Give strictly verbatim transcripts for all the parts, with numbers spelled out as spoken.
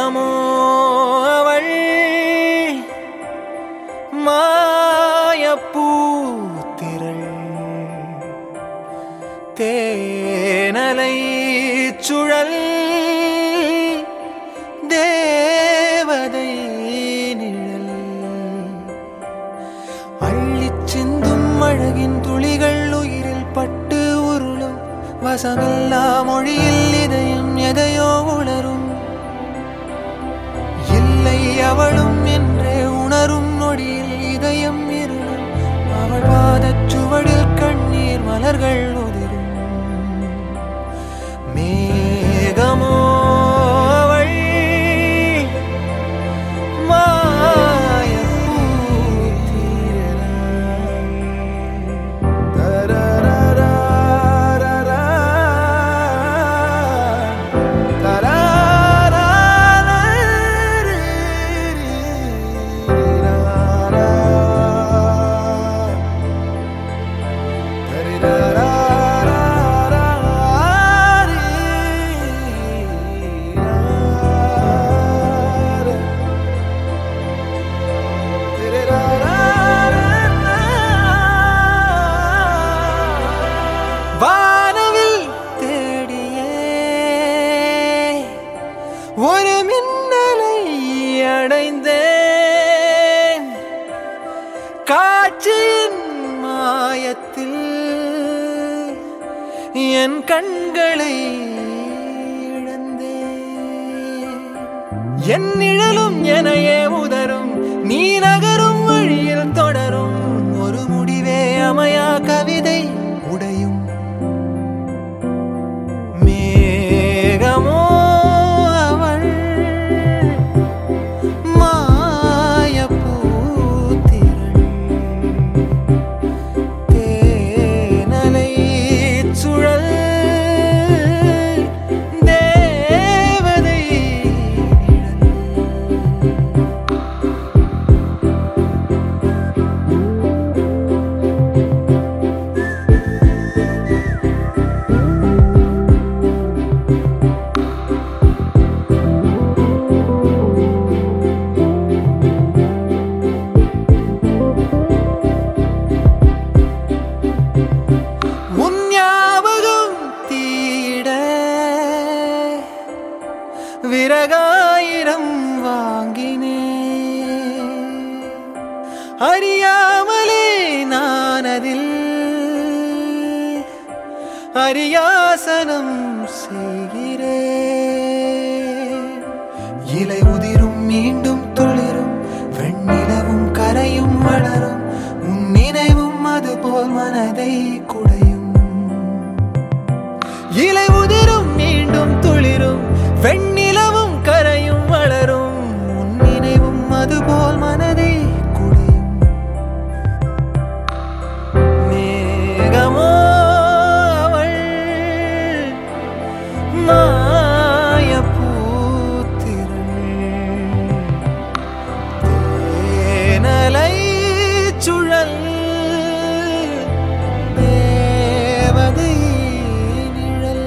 மேகமோ அவள் மாயப்பூத்திரள் தேனலை சுழல் தேவதை நிழல் அள்ளிச் சிந்தும் அழகின் துளிகள் உயிரில் பட்டு உருளும் வசமில்லா மொழியில் இதயம் எதையோ உணரும் இல்லை அவளும் என்றே உணரும் நொடியில் இதயம் இருளும் அவள் பாதச் சுவடில் கண்ணீர் மலர்கள் உதிரும் மேகமோ அவள் வானவில் தேடியே ஒரு மின்னலை அடைந்தேன் காட்சியின் மாயத்தில் என் கண்களை இழந்தேன் என் நிழலும் எனையே உதரும் நீ நகரும் வழியில் தொடரும் ஒரு முடிவே அமையா கவிதை உடையும் மேகமோ அவள் மாயப்பூத்திரள் தேனலை சுழல் தேவதை உன் ஞாபகம் தீட விறகாயிரம் வாங்கினேன் அறியாமலே நான் அதில் அரியாசனம் செய்கிறேன் இலை உதிரும் மீண்டும் துளிரும் வெண்ணிலவும் கரையும் வளரும் உன் நினைவும் அதுபோல் மனதை குடையும் இலை உதிரும் மீண்டும் துளிரும் வெண்ணிலவும் கரையும் வளரும் உன் நினைவும் அதுபோல் மனதை குடையும் மேகமோ அவள் மாயப்பூத்திரள் தேனலை சுழல் தேவதை நிழல்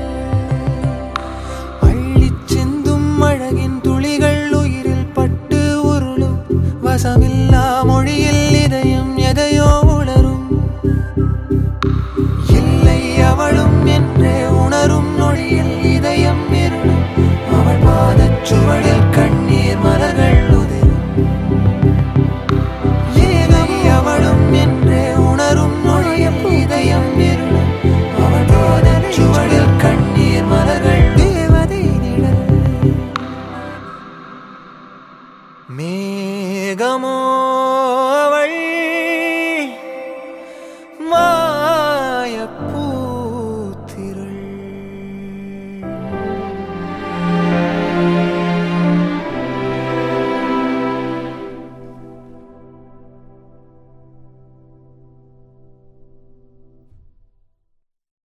அள்ளிச் சிந்தும் அழகின் துளிகள் உயிரில் பட்டு உருளும் வசமில்லா மொழியில் இதயம் எதையோ உணரும் இல்லை அவளும் என்றே உணரும் நொடியில் இதயம் இருளும் அவள் பாதச் சுவடில் கண்ணீர் மலர்கள் உதிரும் இல்லை அவளும் என்றே உணரும் நொடியில் இதயம் இருளும் அவள் பாதச் சுவடில் கண்ணீர் மலர்கள் தேவதை நிழல் மேகமோ